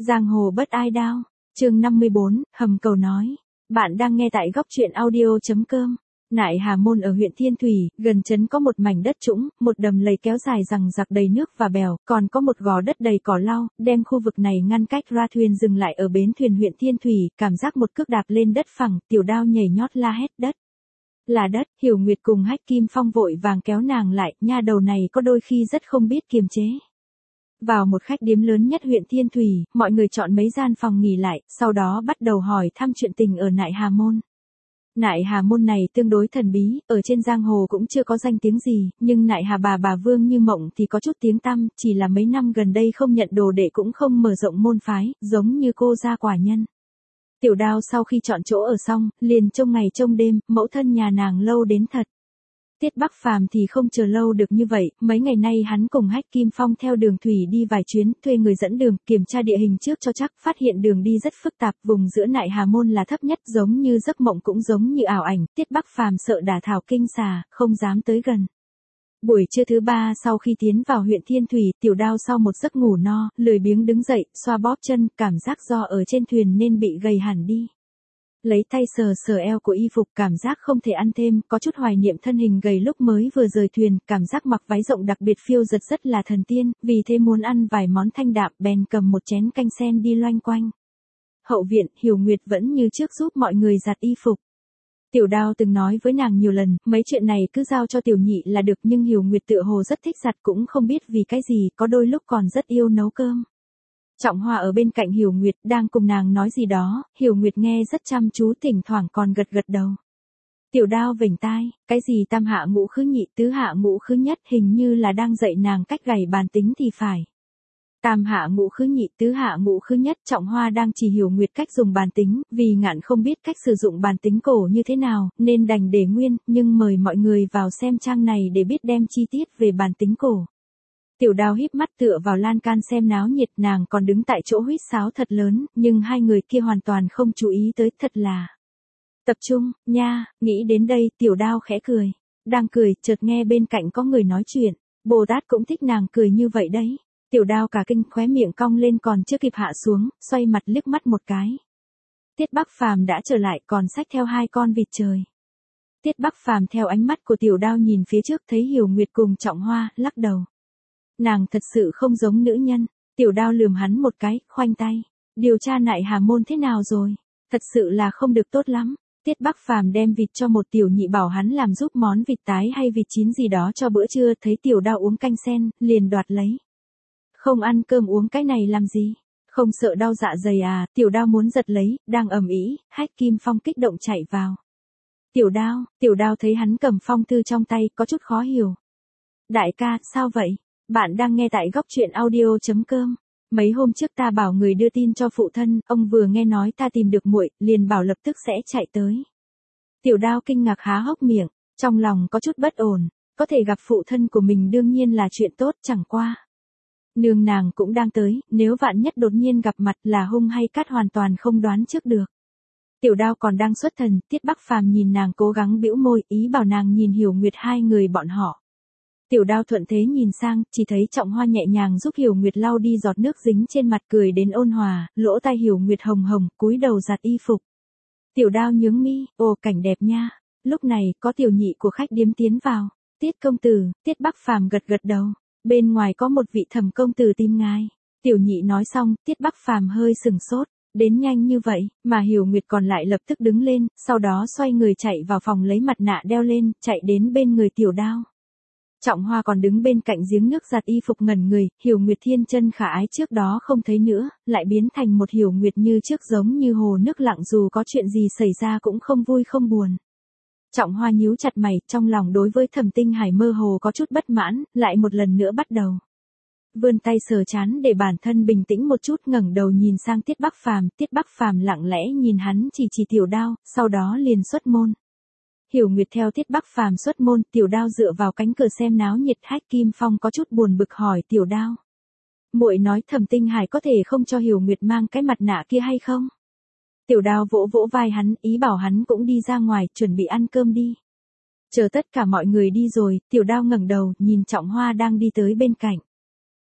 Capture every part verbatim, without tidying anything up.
Giang hồ bất ai đao, chương năm mươi bốn, hầm cầu nói. Bạn đang nghe tại góc truyện audio.com. Nại Hà Môn ở huyện Thiên Thủy, gần trấn có một mảnh đất trũng, một đầm lầy kéo dài rằng rặc đầy nước và bèo, còn có một gò đất đầy cỏ lau, đem khu vực này ngăn cách ra. Thuyền dừng lại ở bến thuyền huyện Thiên Thủy, cảm giác một cước đạp lên đất phẳng, Tiểu Đao nhảy nhót la hét đất. Là đất, Hiểu Nguyệt cùng Hách Kim Phong vội vàng kéo nàng lại, nha đầu này có đôi khi rất không biết kiềm chế. Vào một khách điếm lớn nhất huyện Thiên Thủy, mọi người chọn mấy gian phòng nghỉ lại, sau đó bắt đầu hỏi thăm chuyện tình ở Nại Hà Môn. Nại Hà Môn này tương đối thần bí, ở trên giang hồ cũng chưa có danh tiếng gì, nhưng Nại Hà bà bà Vương Như Mộng thì có chút tiếng tăm, chỉ là mấy năm gần đây không nhận đồ đệ cũng không mở rộng môn phái, giống như cô gia quả nhân. Tiểu Đao sau khi chọn chỗ ở xong, liền trông ngày trông đêm, mẫu thân nhà nàng lâu đến thật. Tiết Bắc Phàm thì không chờ lâu được như vậy, mấy ngày nay hắn cùng Hách Kim Phong theo đường thủy đi vài chuyến, thuê người dẫn đường, kiểm tra địa hình trước cho chắc, phát hiện đường đi rất phức tạp, vùng giữa Nại Hà Môn là thấp nhất, giống như giấc mộng cũng giống như ảo ảnh, Tiết Bắc Phàm sợ đả thảo kinh xà, không dám tới gần. Buổi trưa thứ ba sau khi tiến vào huyện Thiên Thủy, Tiểu Đao sau một giấc ngủ no, lười biếng đứng dậy, xoa bóp chân, cảm giác do ở trên thuyền nên bị gầy hẳn đi. Lấy tay sờ sờ eo của y phục, cảm giác không thể ăn thêm, có chút hoài niệm thân hình gầy lúc mới vừa rời thuyền, cảm giác mặc váy rộng đặc biệt phiêu giật rất là thần tiên, vì thế muốn ăn vài món thanh đạm, bèn cầm một chén canh sen đi loanh quanh. Hậu viện, Hiểu Nguyệt vẫn như trước giúp mọi người giặt y phục. Tiểu Đao từng nói với nàng nhiều lần, mấy chuyện này cứ giao cho tiểu nhị là được, nhưng Hiểu Nguyệt tựa hồ rất thích giặt, cũng không biết vì cái gì, có đôi lúc còn rất yêu nấu cơm. Trọng Hoa ở bên cạnh Hiểu Nguyệt, đang cùng nàng nói gì đó, Hiểu Nguyệt nghe rất chăm chú, thỉnh thoảng còn gật gật đầu. Tiểu Đao vểnh tai, cái gì tam hạ ngũ khứ nhị tứ hạ ngũ khứ nhất, hình như là đang dạy nàng cách gảy bàn tính thì phải. Tam hạ ngũ khứ nhị tứ hạ ngũ khứ nhất, Trọng Hoa đang chỉ Hiểu Nguyệt cách dùng bàn tính, vì ngạn không biết cách sử dụng bàn tính cổ như thế nào, nên đành để nguyên, nhưng mời mọi người vào xem trang này để biết đem chi tiết về bàn tính cổ. Tiểu Đao híp mắt tựa vào lan can xem náo nhiệt, nàng còn đứng tại chỗ huýt sáo thật lớn, nhưng hai người kia hoàn toàn không chú ý tới, thật là. Tập trung, nha, nghĩ đến đây, Tiểu Đao khẽ cười. Đang cười, chợt nghe bên cạnh có người nói chuyện, Bồ Tát cũng thích nàng cười như vậy đấy. Tiểu Đao cả kinh, khóe miệng cong lên còn chưa kịp hạ xuống, xoay mặt liếc mắt một cái. Tiết Bắc Phàm đã trở lại, còn xách theo hai con vịt trời. Tiết Bắc Phàm theo ánh mắt của Tiểu Đao nhìn phía trước, thấy Hiểu Nguyệt cùng Trọng Hoa, lắc đầu. Nàng thật sự không giống nữ nhân. Tiểu Đao lườm hắn một cái, khoanh tay. Điều tra Nại Hà Môn thế nào rồi? Thật sự là không được tốt lắm. Tiết Bắc Phàm đem vịt cho một tiểu nhị bảo hắn làm giúp món vịt tái hay vịt chín gì đó cho bữa trưa, thấy Tiểu Đao uống canh sen, liền đoạt lấy. Không ăn cơm uống cái này làm gì? Không sợ đau dạ dày à? Tiểu Đao muốn giật lấy, đang ầm ĩ, Hách Kim Phong kích động chạy vào. Tiểu Đao, Tiểu Đao thấy hắn cầm phong thư trong tay, có chút khó hiểu. Đại ca, sao vậy? Bạn đang nghe tại góc truyện audio.com. Mấy hôm trước ta bảo người đưa tin cho phụ thân, ông vừa nghe nói ta tìm được muội, liền bảo lập tức sẽ chạy tới. Tiểu Đao kinh ngạc há hốc miệng, trong lòng có chút bất ổn, có thể gặp phụ thân của mình đương nhiên là chuyện tốt, chẳng qua. Nương nàng cũng đang tới, nếu vạn nhất đột nhiên gặp mặt là hung hay cát hoàn toàn không đoán trước được. Tiểu Đao còn đang xuất thần, Tiết Bắc Phàm nhìn nàng cố gắng bĩu môi, ý bảo nàng nhìn Hiểu Nguyệt hai người bọn họ. Tiểu Đao thuận thế nhìn sang, chỉ thấy Trọng Hoa nhẹ nhàng giúp Hiểu Nguyệt lau đi giọt nước dính trên mặt, cười đến ôn hòa, lỗ tai Hiểu Nguyệt hồng hồng, cúi đầu giặt y phục. Tiểu Đao nhướng mi, ồ cảnh đẹp nha. Lúc này, có tiểu nhị của khách điếm tiến vào. Tiết công tử, Tiết Bắc Phàm gật gật đầu. Bên ngoài có một vị thẩm công tử tìm ngài. Tiểu nhị nói xong, Tiết Bắc Phàm hơi sừng sốt. Đến nhanh như vậy, mà Hiểu Nguyệt còn lại lập tức đứng lên, sau đó xoay người chạy vào phòng lấy mặt nạ đeo lên, chạy đến bên người Tiểu Đao. Trọng Hoa còn đứng bên cạnh giếng nước giặt y phục ngẩn người, Hiểu Nguyệt thiên chân khả ái trước đó không thấy nữa, lại biến thành một Hiểu Nguyệt như trước, giống như hồ nước lặng, dù có chuyện gì xảy ra cũng không vui không buồn. Trọng Hoa nhíu chặt mày, trong lòng đối với Thẩm Tinh Hải mơ hồ có chút bất mãn, lại một lần nữa bắt đầu. Vươn tay sờ trán để bản thân bình tĩnh một chút, ngẩng đầu nhìn sang Tiết Bắc Phàm, Tiết Bắc Phàm lặng lẽ nhìn hắn, chỉ chỉ Tiểu Đao, sau đó liền xuất môn. Hiểu Nguyệt theo Tiết Bắc Phàm xuất môn, Tiểu Đao dựa vào cánh cửa xem náo nhiệt. Hách Kim Phong có chút buồn bực hỏi Tiểu Đao. Muội nói Thẩm Tinh Hải có thể không cho Hiểu Nguyệt mang cái mặt nạ kia hay không? Tiểu Đao vỗ vỗ vai hắn, ý bảo hắn cũng đi ra ngoài, chuẩn bị ăn cơm đi. Chờ tất cả mọi người đi rồi, Tiểu Đao ngẩng đầu, nhìn Trọng Hoa đang đi tới bên cạnh.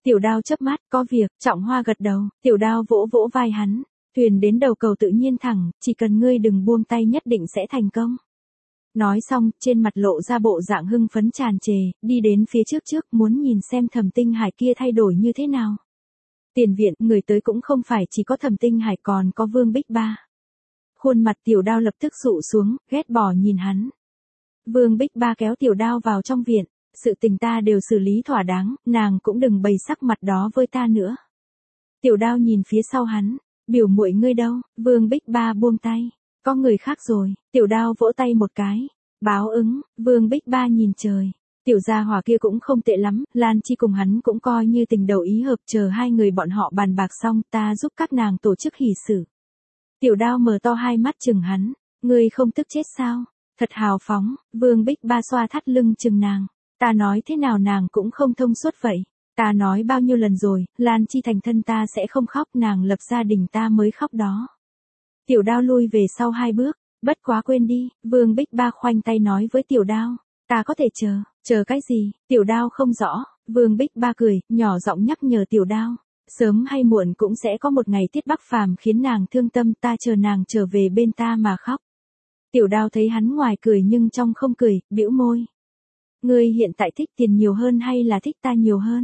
Tiểu Đao chớp mắt, có việc, Trọng Hoa gật đầu, Tiểu Đao vỗ vỗ vai hắn, thuyền đến đầu cầu tự nhiên thẳng, chỉ cần ngươi đừng buông tay nhất định sẽ thành công. Nói xong, trên mặt lộ ra bộ dạng hưng phấn tràn trề, đi đến phía trước trước muốn nhìn xem Thẩm Tinh Hải kia thay đổi như thế nào. Tiền viện, người tới cũng không phải chỉ có Thẩm Tinh Hải còn có Vương Bích Ba. Khuôn mặt Tiểu Đao lập tức dụ xuống, ghét bỏ nhìn hắn. Vương Bích Ba kéo Tiểu Đao vào trong viện, sự tình ta đều xử lý thỏa đáng, nàng cũng đừng bày sắc mặt đó với ta nữa. Tiểu Đao nhìn phía sau hắn, biểu muội ngươi đâu, Vương Bích Ba buông tay, có người khác rồi, Tiểu Đao vỗ tay một cái, báo ứng, Vương Bích Ba nhìn trời. Tiểu gia hỏa kia cũng không tệ lắm, Lan Chi cùng hắn cũng coi như tình đầu ý hợp, chờ hai người bọn họ bàn bạc xong ta giúp các nàng tổ chức hỷ sự. Tiểu Đao mở to hai mắt chừng hắn, ngươi không tức chết sao, thật hào phóng, Vương Bích Ba xoa thắt lưng chừng nàng, ta nói thế nào nàng cũng không thông suốt vậy, ta nói bao nhiêu lần rồi, Lan Chi thành thân ta sẽ không khóc, nàng lập gia đình ta mới khóc đó. Tiểu Đao lui về sau hai bước, bất quá quên đi, Vương Bích Ba khoanh tay nói với Tiểu Đao, ta có thể chờ, chờ cái gì, Tiểu Đao không rõ, Vương Bích Ba cười, nhỏ giọng nhắc nhở Tiểu Đao, sớm hay muộn cũng sẽ có một ngày Tiết Bắc Phàm khiến nàng thương tâm, ta chờ nàng trở về bên ta mà khóc. Tiểu Đao thấy hắn ngoài cười nhưng trong không cười, bĩu môi. Ngươi hiện tại thích tiền nhiều hơn hay là thích ta nhiều hơn?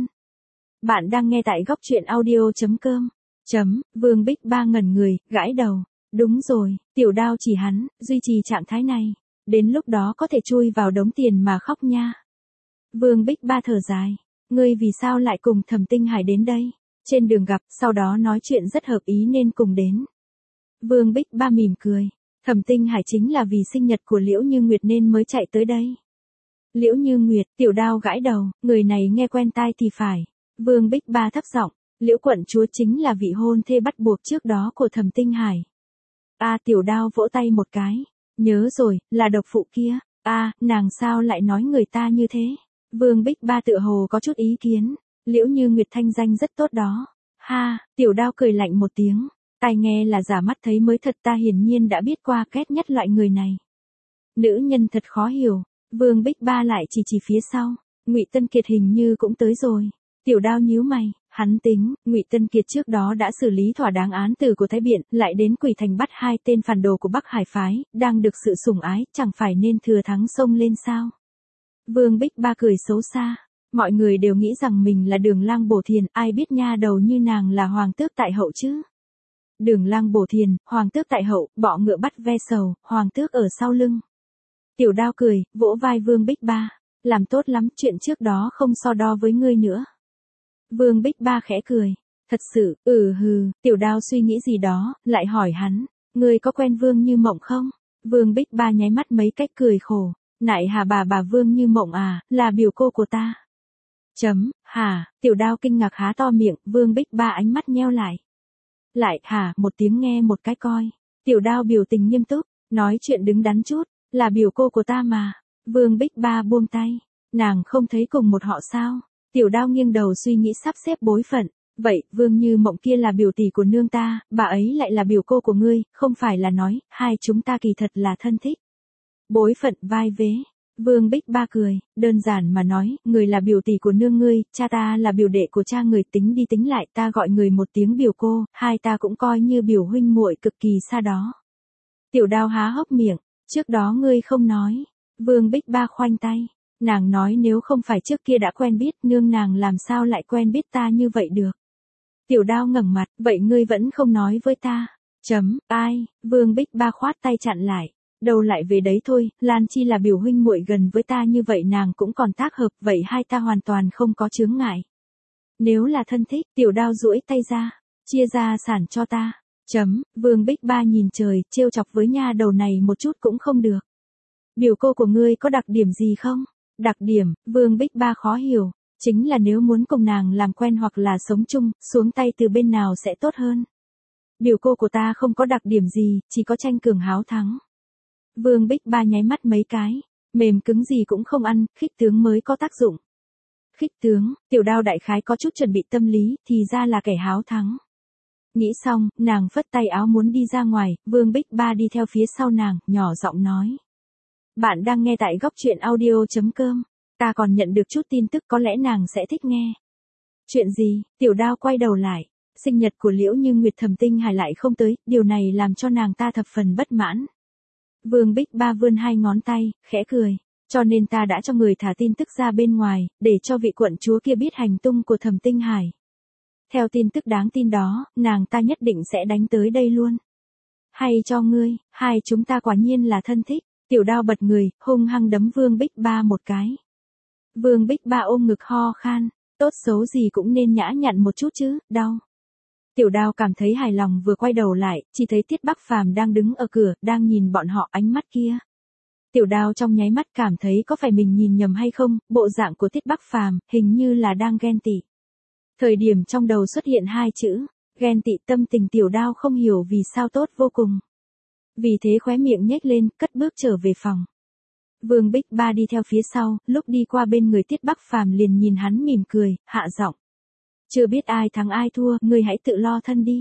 Bạn đang nghe tại góc truyện audio chấm com. Chấm, Vương Bích Ba ngẩn người, gãi đầu. Đúng rồi, Tiểu Đao chỉ hắn, duy trì trạng thái này. Đến lúc đó có thể chui vào đống tiền mà khóc nha. Vương Bích Ba thở dài. Ngươi vì sao lại cùng Thẩm Tinh Hải đến đây? Trên đường gặp, sau đó nói chuyện rất hợp ý nên cùng đến. Vương Bích Ba mỉm cười. Thẩm Tinh Hải chính là vì sinh nhật của Liễu Như Nguyệt nên mới chạy tới đây. Liễu Như Nguyệt, Tiểu Đao gãi đầu, người này nghe quen tai thì phải. Vương Bích Ba thấp giọng, Liễu quận chúa chính là vị hôn thê bắt buộc trước đó của Thẩm Tinh Hải. A à, Tiểu Đao vỗ tay một cái, nhớ rồi, là độc phụ kia. A, à, nàng sao lại nói người ta như thế? Vương Bích Ba tựa hồ có chút ý kiến. Liễu Như Nguyệt thanh danh rất tốt đó. Ha, Tiểu Đao cười lạnh một tiếng. Tai nghe là giả mắt thấy mới thật, ta hiển nhiên đã biết qua ghét nhất loại người này. Nữ nhân thật khó hiểu. Vương Bích Ba lại chỉ chỉ phía sau. Ngụy Tân Kiệt hình như cũng tới rồi. Tiểu Đao nhíu mày, hắn tính, Ngụy Tân Kiệt trước đó đã xử lý thỏa đáng án tử của Thái Biện, lại đến Quỷ Thành bắt hai tên phản đồ của Bắc Hải phái, đang được sự sủng ái, chẳng phải nên thừa thắng xông lên sao? Vương Bích Ba cười xấu xa. Mọi người đều nghĩ rằng mình là Đường Lang Bổ Thiền, ai biết nha đầu như nàng là hoàng tước tại hậu chứ? Đường Lang Bổ Thiền, hoàng tước tại hậu, bọ ngựa bắt ve sầu, hoàng tước ở sau lưng. Tiểu Đao cười, vỗ vai Vương Bích Ba, làm tốt lắm, chuyện trước đó không so đo với ngươi nữa. Vương Bích Ba khẽ cười, thật sự, ừ hừ, Tiểu Đao suy nghĩ gì đó, lại hỏi hắn, ngươi có quen Vương Như Mộng không? Vương Bích Ba nháy mắt mấy cách cười khổ, nại hà bà bà Vương Như Mộng à, là biểu cô của ta. Chấm, hả, Tiểu Đao kinh ngạc há to miệng, Vương Bích Ba ánh mắt nheo lại. Lại, hả, một tiếng nghe một cái coi. Tiểu Đao biểu tình nghiêm túc, nói chuyện đứng đắn chút, là biểu cô của ta mà. Vương Bích Ba buông tay, nàng không thấy cùng một họ sao? Tiểu Đao nghiêng đầu suy nghĩ sắp xếp bối phận, vậy, Vương Như Mộng kia là biểu tỷ của nương ta, bà ấy lại là biểu cô của ngươi, không phải là nói, hai chúng ta kỳ thật là thân thích. Bối phận vai vế. Vương Bích Ba cười, đơn giản mà nói, người là biểu tỷ của nương ngươi, cha ta là biểu đệ của cha người, tính đi tính lại ta gọi người một tiếng biểu cô, hai ta cũng coi như biểu huynh muội cực kỳ xa đó. Tiểu Đao há hốc miệng, trước đó ngươi không nói. Vương Bích Ba khoanh tay, nàng nói nếu không phải trước kia đã quen biết, nương nàng làm sao lại quen biết ta như vậy được. Tiểu Đao ngẩng mặt, vậy ngươi vẫn không nói với ta. Chấm, ai, Vương Bích Ba khoát tay chặn lại. Đâu lại về đấy thôi, Lan Chi là biểu huynh muội gần với ta như vậy nàng cũng còn tác hợp, vậy hai ta hoàn toàn không có chướng ngại. Nếu là thân thích, Tiểu Đao duỗi tay ra, chia gia sản cho ta. Chấm, Vương Bích Ba nhìn trời, trêu chọc với nha đầu này một chút cũng không được. Biểu cô của ngươi có đặc điểm gì không? Đặc điểm, Vương Bích Ba khó hiểu, chính là nếu muốn cùng nàng làm quen hoặc là sống chung, xuống tay từ bên nào sẽ tốt hơn. Biểu cô của ta không có đặc điểm gì, chỉ có tranh cường háo thắng. Vương Bích Ba nháy mắt mấy cái, mềm cứng gì cũng không ăn, khích tướng mới có tác dụng. Khích tướng, Tiểu Đao đại khái có chút chuẩn bị tâm lý, thì ra là kẻ háo thắng. Nghĩ xong, nàng phất tay áo muốn đi ra ngoài, Vương Bích Ba đi theo phía sau nàng, nhỏ giọng nói. Bạn đang nghe tại góc truyện audio chấm com, ta còn nhận được chút tin tức có lẽ nàng sẽ thích nghe. Chuyện gì? Tiểu Đao quay đầu lại. Sinh nhật của Liễu Như Nguyệt Thẩm Tinh Hải lại không tới, điều này làm cho nàng ta thập phần bất mãn. Vương Bích Ba vươn hai ngón tay, khẽ cười. Cho nên ta đã cho người thả tin tức ra bên ngoài, để cho vị quận chúa kia biết hành tung của Thẩm Tinh Hải. Theo tin tức đáng tin đó, nàng ta nhất định sẽ đánh tới đây luôn. Hay cho ngươi, hai chúng ta quả nhiên là thân thích. Tiểu Đao bật người, hung hăng đấm Vương Bích Ba một cái. Vương Bích Ba ôm ngực ho khan, tốt xấu gì cũng nên nhã nhặn một chút chứ, đau. Tiểu Đao cảm thấy hài lòng vừa quay đầu lại, chỉ thấy Tiết Bắc Phàm đang đứng ở cửa, đang nhìn bọn họ ánh mắt kia. Tiểu Đao trong nháy mắt cảm thấy có phải mình nhìn nhầm hay không, bộ dạng của Tiết Bắc Phàm hình như là đang ghen tị. Thời điểm trong đầu xuất hiện hai chữ, ghen tị, tâm tình Tiểu Đao không hiểu vì sao tốt vô cùng. Vì thế khóe miệng nhếch lên, cất bước trở về phòng. Vương Bích Ba đi theo phía sau, lúc đi qua bên người Tiết Bắc Phàm liền nhìn hắn mỉm cười, hạ giọng. Chưa biết ai thắng ai thua, ngươi hãy tự lo thân đi.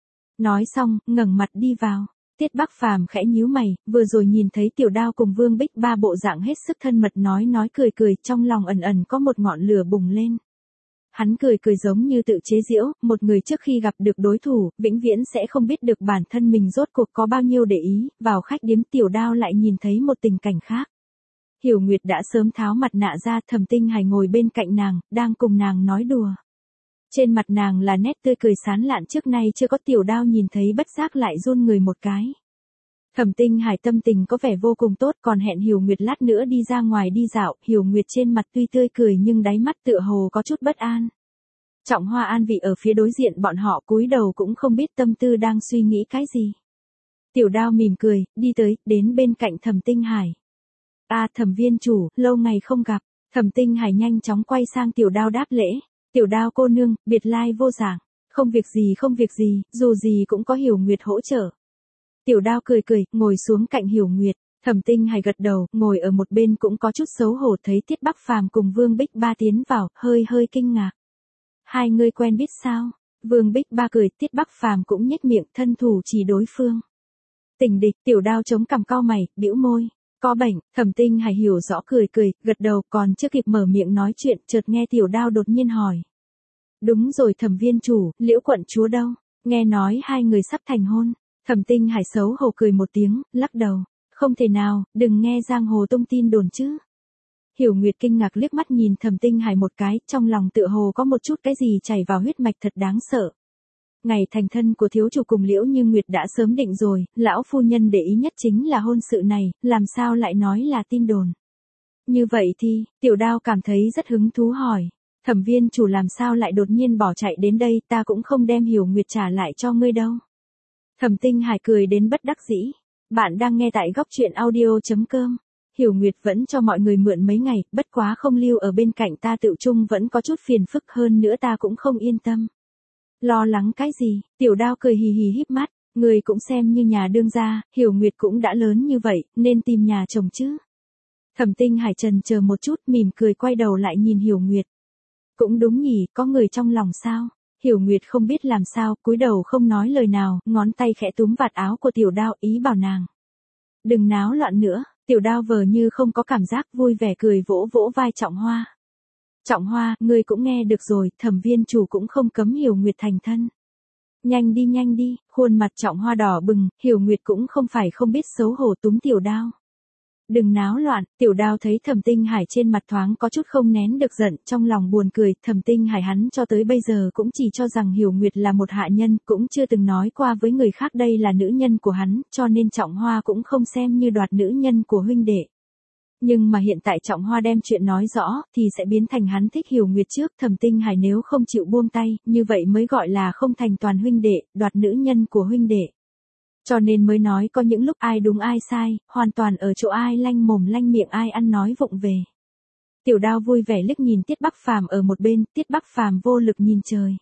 Nói xong, ngẩng mặt đi vào. Tiết Bắc Phàm khẽ nhíu mày, vừa rồi nhìn thấy Tiểu Đao cùng Vương Bích Ba bộ dạng hết sức thân mật nói nói cười cười, trong lòng ẩn ẩn có một ngọn lửa bùng lên. Hắn cười cười giống như tự chế giễu, một người trước khi gặp được đối thủ, vĩnh viễn sẽ không biết được bản thân mình rốt cuộc có bao nhiêu để ý, vào khách điếm Tiểu Đao lại nhìn thấy một tình cảnh khác. Hiểu Nguyệt đã sớm tháo mặt nạ ra, Thẩm Tinh Hải ngồi bên cạnh nàng, đang cùng nàng nói đùa. Trên mặt nàng là nét tươi cười sán lạn trước nay chưa có. Tiểu Đao nhìn thấy bất giác lại run người một cái. Thẩm Tinh Hải tâm tình có vẻ vô cùng tốt, còn hẹn Hiểu Nguyệt lát nữa đi ra ngoài đi dạo. Hiểu Nguyệt trên mặt tuy tươi cười nhưng đáy mắt tựa hồ có chút bất an. Trọng Hoa an vị ở phía đối diện bọn họ, cúi đầu cũng không biết tâm tư đang suy nghĩ cái gì. Tiểu Đao mỉm cười, đi tới, đến bên cạnh Thẩm Tinh Hải. À, Thẩm viên chủ, lâu ngày không gặp. Thẩm Tinh Hải nhanh chóng quay sang Tiểu Đao đáp lễ. Tiểu Đao cô nương, biệt lai vô dạng. Không việc gì không việc gì, dù gì cũng có Hiểu Nguyệt hỗ trợ. Tiểu Đao cười cười, ngồi xuống cạnh Hiểu Nguyệt. Thẩm Tinh Hải gật đầu, ngồi ở một bên cũng có chút xấu hổ, thấy Tiết Bắc Phàm cùng Vương Bích Ba tiến vào, hơi hơi kinh ngạc. Hai người quen biết sao? Vương Bích Ba cười, Tiết Bắc Phàm cũng nhếch miệng, thân thủ chỉ đối phương. Tình địch. Tiểu Đao chống cằm cau mày, bĩu môi. Có bệnh. Thẩm Tinh Hải hiểu rõ cười cười, gật đầu, còn chưa kịp mở miệng nói chuyện, chợt nghe Tiểu Đao đột nhiên hỏi. Đúng rồi Thẩm viên chủ, Liễu quận chúa đâu? Nghe nói hai người sắp thành hôn. Thẩm Tinh Hải xấu hổ cười một tiếng, lắc đầu. Không thể nào, đừng nghe giang hồ tung tin đồn chứ. Hiểu Nguyệt kinh ngạc liếc mắt nhìn Thẩm Tinh Hải một cái, trong lòng tựa hồ có một chút cái gì chảy vào huyết mạch thật đáng sợ. Ngày thành thân của thiếu chủ cùng Liễu Như Nguyệt đã sớm định rồi, lão phu nhân để ý nhất chính là hôn sự này, làm sao lại nói là tin đồn. Như vậy thì, Tiểu Đao cảm thấy rất hứng thú hỏi. Thẩm viên chủ làm sao lại đột nhiên bỏ chạy đến đây, ta cũng không đem Hiểu Nguyệt trả lại cho ngươi đâu. Thẩm Tinh Hải cười đến bất đắc dĩ. Bạn đang nghe tại góc truyện audio chấm com. Hiểu Nguyệt vẫn cho mọi người mượn mấy ngày, bất quá không lưu ở bên cạnh ta tự chung vẫn có chút phiền phức, hơn nữa ta cũng không yên tâm. Lo lắng cái gì? Tiểu Đao cười hì hì híp mắt, người cũng xem như nhà đương gia, Hiểu Nguyệt cũng đã lớn như vậy, nên tìm nhà chồng chứ. Thẩm Tinh Hải trần chờ một chút, mỉm cười quay đầu lại nhìn Hiểu Nguyệt. Cũng đúng nhỉ, có người trong lòng sao? Hiểu Nguyệt không biết làm sao, cúi đầu không nói lời nào, ngón tay khẽ túm vạt áo của Tiểu Đao, ý bảo nàng. Đừng náo loạn nữa. Tiểu Đao vờ như không có cảm giác, vui vẻ cười vỗ vỗ vai Trọng Hoa. Trọng Hoa, ngươi cũng nghe được rồi, Thẩm viên chủ cũng không cấm Hiểu Nguyệt thành thân. Nhanh đi nhanh đi. Khuôn mặt Trọng Hoa đỏ bừng, Hiểu Nguyệt cũng không phải không biết xấu hổ túm Tiểu Đao. Đừng náo loạn. Tiểu Đao thấy Thẩm Tinh Hải trên mặt thoáng có chút không nén được giận, trong lòng buồn cười. Thẩm Tinh Hải hắn cho tới bây giờ cũng chỉ cho rằng Hiểu Nguyệt là một hạ nhân, cũng chưa từng nói qua với người khác đây là nữ nhân của hắn, cho nên Trọng Hoa cũng không xem như đoạt nữ nhân của huynh đệ. Nhưng mà hiện tại Trọng Hoa đem chuyện nói rõ, thì sẽ biến thành hắn thích Hiểu Nguyệt trước. Thẩm Tinh Hải nếu không chịu buông tay, như vậy mới gọi là không thành toàn huynh đệ, đoạt nữ nhân của huynh đệ. Cho nên mới nói có những lúc ai đúng ai sai, hoàn toàn ở chỗ ai lanh mồm lanh miệng ai ăn nói vụng về. Tiểu Đao vui vẻ liếc nhìn Tiết Bắc Phàm ở một bên, Tiết Bắc Phàm vô lực nhìn trời.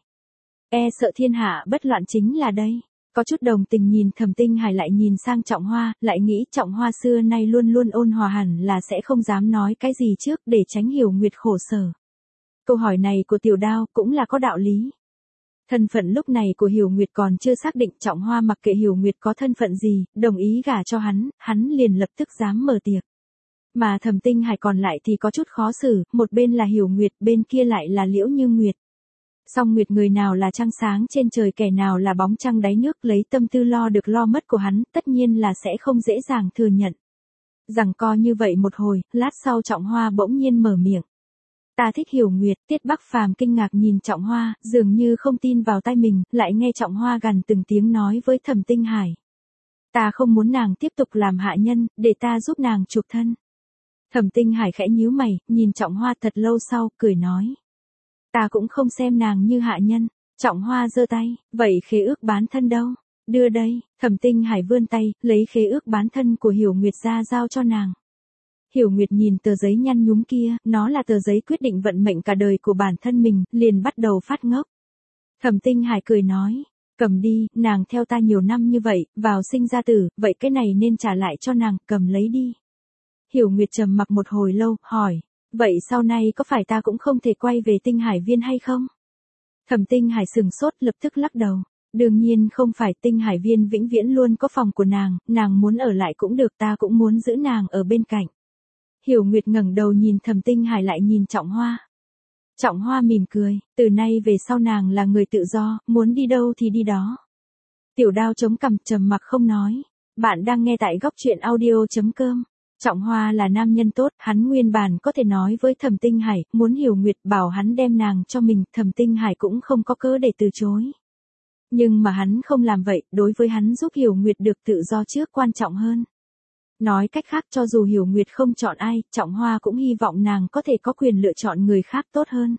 E sợ thiên hạ bất loạn chính là đây. Có chút đồng tình nhìn Thẩm Tinh Hải lại nhìn sang Trọng Hoa, lại nghĩ Trọng Hoa xưa nay luôn luôn ôn hòa hẳn là sẽ không dám nói cái gì trước để tránh Hiểu Nguyệt khổ sở. Câu hỏi này của Tiểu Đao cũng là có đạo lý. Thân phận lúc này của Hiểu Nguyệt còn chưa xác định, Trọng Hoa mặc kệ Hiểu Nguyệt có thân phận gì, đồng ý gả cho hắn, hắn liền lập tức dám mở tiệc. Mà Thẩm Tinh Hải còn lại thì có chút khó xử, một bên là Hiểu Nguyệt, bên kia lại là Liễu Như Nguyệt. Song Nguyệt người nào là trăng sáng trên trời, kẻ nào là bóng trăng đáy nước, lấy tâm tư lo được lo mất của hắn, tất nhiên là sẽ không dễ dàng thừa nhận. Giằng co như vậy một hồi, lát sau Trọng Hoa bỗng nhiên mở miệng. Ta thích Hiểu Nguyệt. Tiết Bắc Phàm kinh ngạc nhìn Trọng Hoa, dường như không tin vào tai mình, lại nghe Trọng Hoa gằn từng tiếng nói với Thẩm Tinh Hải. Ta không muốn nàng tiếp tục làm hạ nhân, để ta giúp nàng chuộc thân. Thẩm Tinh Hải khẽ nhíu mày, nhìn Trọng Hoa thật lâu sau, cười nói. Ta cũng không xem nàng như hạ nhân. Trọng Hoa giơ tay, vậy khế ước bán thân đâu? Đưa đây. Thẩm Tinh Hải vươn tay, lấy khế ước bán thân của Hiểu Nguyệt ra giao cho nàng. Hiểu Nguyệt nhìn tờ giấy nhăn nhúm kia, nó là tờ giấy quyết định vận mệnh cả đời của bản thân mình, liền bắt đầu phát ngốc. Thẩm Tinh Hải cười nói, cầm đi, nàng theo ta nhiều năm như vậy, vào sinh ra tử, vậy cái này nên trả lại cho nàng, cầm lấy đi. Hiểu Nguyệt trầm mặc một hồi lâu, hỏi, vậy sau này có phải ta cũng không thể quay về Tinh Hải Viên hay không? Thẩm Tinh Hải sừng sốt, lập tức lắc đầu. Đương nhiên không phải, Tinh Hải Viên vĩnh viễn luôn có phòng của nàng, nàng muốn ở lại cũng được, ta cũng muốn giữ nàng ở bên cạnh. Hiểu Nguyệt ngẩng đầu nhìn Thẩm Tinh Hải lại nhìn Trọng Hoa. Trọng Hoa mỉm cười, từ nay về sau nàng là người tự do, muốn đi đâu thì đi đó. Tiểu Đao chống cằm trầm mặc không nói. Bạn đang nghe tại góc truyện audio chấm com. Trọng Hoa là nam nhân tốt, hắn nguyên bản có thể nói với Thẩm Tinh Hải, muốn Hiểu Nguyệt bảo hắn đem nàng cho mình, Thẩm Tinh Hải cũng không có cớ để từ chối. Nhưng mà hắn không làm vậy, đối với hắn giúp Hiểu Nguyệt được tự do trước quan trọng hơn. Nói cách khác, cho dù Hiểu Nguyệt không chọn ai, Trọng Hoa cũng hy vọng nàng có thể có quyền lựa chọn người khác tốt hơn.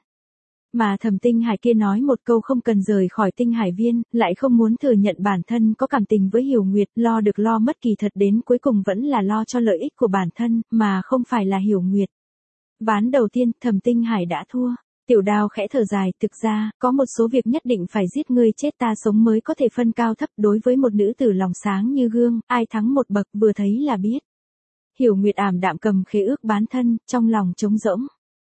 Mà Thẩm Tinh Hải kia nói một câu không cần rời khỏi Tinh Hải Viên, lại không muốn thừa nhận bản thân có cảm tình với Hiểu Nguyệt, lo được lo mất kỳ thật đến cuối cùng vẫn là lo cho lợi ích của bản thân, mà không phải là Hiểu Nguyệt. Ván đầu tiên, Thẩm Tinh Hải đã thua. Tiểu Đao khẽ thở dài, thực ra, có một số việc nhất định phải giết ngươi chết ta sống mới có thể phân cao thấp, đối với một nữ tử lòng sáng như gương, ai thắng một bậc vừa thấy là biết. Hiểu Nguyệt ảm đạm cầm khế ước bán thân, trong lòng trống rỗng.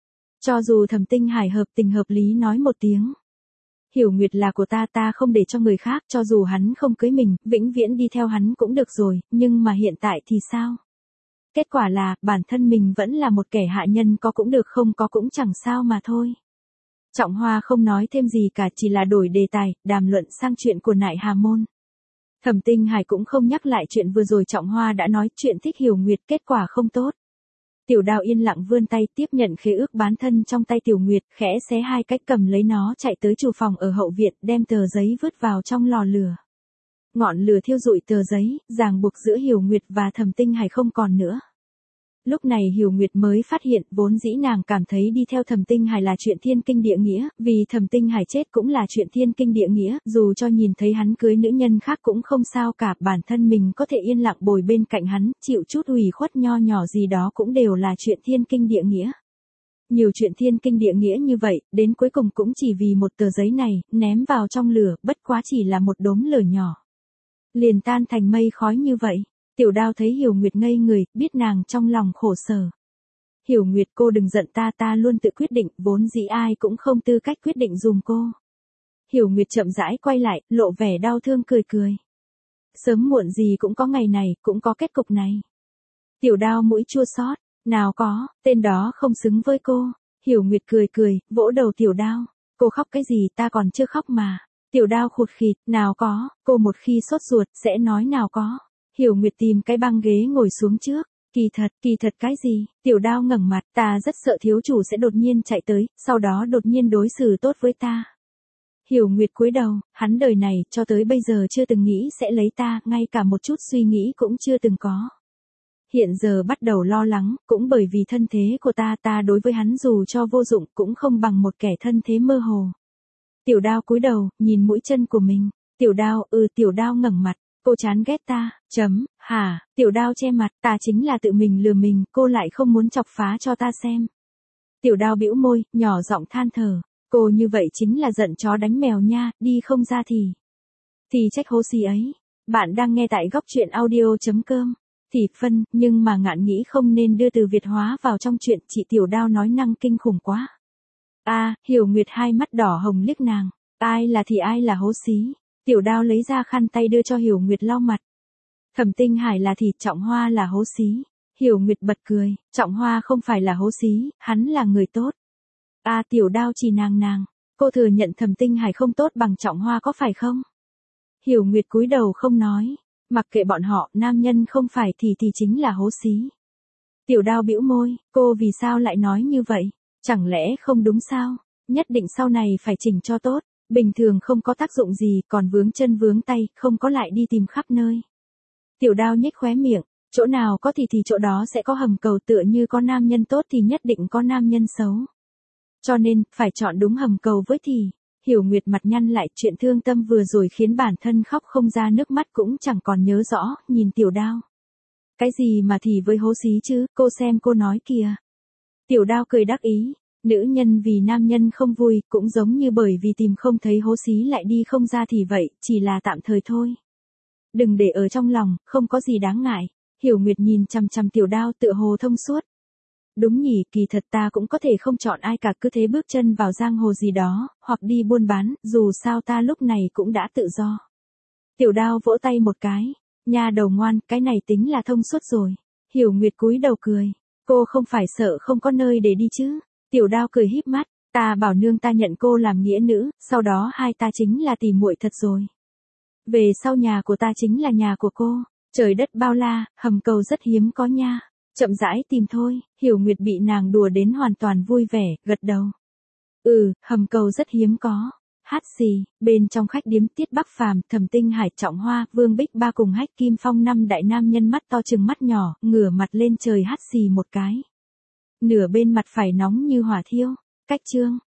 Cho dù Thẩm Tinh Hải hợp tình hợp lý nói một tiếng. Hiểu Nguyệt là của ta, ta không để cho người khác, cho dù hắn không cưới mình, vĩnh viễn đi theo hắn cũng được rồi, nhưng mà hiện tại thì sao? Kết quả là, bản thân mình vẫn là một kẻ hạ nhân, có cũng được không có cũng chẳng sao mà thôi. Trọng Hoa không nói thêm gì cả, chỉ là đổi đề tài, đàm luận sang chuyện của Nại Hà Môn. Thẩm Tinh Hải cũng không nhắc lại chuyện vừa rồi Trọng Hoa đã nói, chuyện thích Hiểu Nguyệt, kết quả không tốt. Tiểu Đao yên lặng vươn tay tiếp nhận khế ước bán thân trong tay Tiểu Nguyệt, khẽ xé hai cách cầm lấy nó chạy tới chủ phòng ở hậu viện, đem tờ giấy vứt vào trong lò lửa. Ngọn lửa thiêu rụi tờ giấy, ràng buộc giữa Hiểu Nguyệt và Thẩm Tinh Hải không còn nữa. Lúc này Hiểu Nguyệt mới phát hiện, vốn dĩ nàng cảm thấy đi theo Thẩm Tinh Hải là chuyện thiên kinh địa nghĩa, vì Thẩm Tinh Hải chết cũng là chuyện thiên kinh địa nghĩa, dù cho nhìn thấy hắn cưới nữ nhân khác cũng không sao cả, bản thân mình có thể yên lặng bồi bên cạnh hắn, chịu chút ủy khuất nho nhỏ gì đó cũng đều là chuyện thiên kinh địa nghĩa. Nhiều chuyện thiên kinh địa nghĩa như vậy, đến cuối cùng cũng chỉ vì một tờ giấy này, ném vào trong lửa, bất quá chỉ là một đốm lửa nhỏ. Liền tan thành mây khói như vậy. Tiểu Đao thấy Hiểu Nguyệt ngây người, biết nàng trong lòng khổ sở. Hiểu Nguyệt, cô đừng giận ta, ta luôn tự quyết định, vốn dĩ ai cũng không tư cách quyết định dùm cô. Hiểu Nguyệt chậm rãi quay lại, lộ vẻ đau thương cười cười. Sớm muộn gì cũng có ngày này, cũng có kết cục này. Tiểu Đao mũi chua xót, nào có, tên đó không xứng với cô. Hiểu Nguyệt cười cười, vỗ đầu Tiểu Đao. Cô khóc cái gì, ta còn chưa khóc mà. Tiểu Đao khụt khịt, nào có, cô một khi sốt ruột, sẽ nói nào có. Hiểu Nguyệt tìm cái băng ghế ngồi xuống trước. Kỳ thật, kỳ thật cái gì? Tiểu Đao ngẩng mặt, ta rất sợ thiếu chủ sẽ đột nhiên chạy tới, sau đó đột nhiên đối xử tốt với ta. Hiểu Nguyệt cúi đầu, hắn đời này, cho tới bây giờ chưa từng nghĩ sẽ lấy ta, ngay cả một chút suy nghĩ cũng chưa từng có. Hiện giờ bắt đầu lo lắng, cũng bởi vì thân thế của ta, ta đối với hắn dù cho vô dụng, cũng không bằng một kẻ thân thế mơ hồ. Tiểu Đao cúi đầu, nhìn mũi chân của mình. Tiểu Đao, ừ Tiểu Đao ngẩng mặt. Cô chán ghét ta, chấm, hả, Tiểu Đao che mặt, ta chính là tự mình lừa mình, cô lại không muốn chọc phá cho ta xem. Tiểu Đao bĩu môi, nhỏ giọng than thở, cô như vậy chính là giận chó đánh mèo nha, đi không ra thì. Thì trách hố xì ấy. Bạn đang nghe tại góc truyện audio chấm com. Thì phân, nhưng mà ngạn nghĩ không nên đưa từ Việt hóa vào trong chuyện, chị Tiểu Đao nói năng kinh khủng quá. A, à, Hiểu Nguyệt hai mắt đỏ hồng liếc nàng, ai là thì ai là hố xí. Tiểu Đao lấy ra khăn tay đưa cho Hiểu Nguyệt lau mặt. Thẩm Tinh Hải là thì, Trọng Hoa là hố xí. Hiểu Nguyệt bật cười, Trọng Hoa không phải là hố xí, hắn là người tốt. A à, Tiểu Đao chỉ nàng nàng. Cô thừa nhận Thẩm Tinh Hải không tốt bằng Trọng Hoa có phải không? Hiểu Nguyệt cúi đầu không nói. Mặc kệ bọn họ, nam nhân không phải thì thì chính là hố xí. Tiểu Đao bĩu môi, cô vì sao lại nói như vậy? Chẳng lẽ không đúng sao? Nhất định sau này phải chỉnh cho tốt. Bình thường không có tác dụng gì, còn vướng chân vướng tay, không có lại đi tìm khắp nơi. Tiểu Đao nhếch khóe miệng, chỗ nào có thì thì chỗ đó sẽ có hầm cầu, tựa như có nam nhân tốt thì nhất định có nam nhân xấu. Cho nên, phải chọn đúng hầm cầu với thì. Hiểu Nguyệt mặt nhăn lại, chuyện thương tâm vừa rồi khiến bản thân khóc không ra nước mắt cũng chẳng còn nhớ rõ, nhìn Tiểu Đao. Cái gì mà thì với hố xí chứ, cô xem cô nói kìa. Tiểu Đao cười đắc ý, nữ nhân vì nam nhân không vui, cũng giống như bởi vì tìm không thấy hố xí lại đi không ra thì vậy, chỉ là tạm thời thôi. Đừng để ở trong lòng, không có gì đáng ngại. Hiểu Nguyệt nhìn chằm chằm Tiểu Đao tựa hồ thông suốt. Đúng nhỉ, kỳ thật ta cũng có thể không chọn ai cả, cứ thế bước chân vào giang hồ gì đó, hoặc đi buôn bán, dù sao ta lúc này cũng đã tự do. Tiểu Đao vỗ tay một cái, nha đầu ngoan, cái này tính là thông suốt rồi. Hiểu Nguyệt cúi đầu cười, cô không phải sợ không có nơi để đi chứ? Tiểu Đao cười híp mắt, ta bảo nương ta nhận cô làm nghĩa nữ, sau đó hai ta chính là tỉ muội thật rồi. Về sau nhà của ta chính là nhà của cô, trời đất bao la, hầm cầu rất hiếm có nha. Chậm rãi tìm thôi. Hiểu Nguyệt bị nàng đùa đến hoàn toàn vui vẻ, gật đầu. Ừ, hầm cầu rất hiếm có. Hát xì, bên trong khách điếm Tiết Bắc Phàm, Thẩm Tinh Hải, Trọng Hoa, Vương Bích Ba cùng Hách Kim Phong năm đại nam nhân mắt to chừng mắt nhỏ, ngửa mặt lên trời hát xì một cái. Nửa bên mặt phải nóng như hỏa thiêu. Cách chương.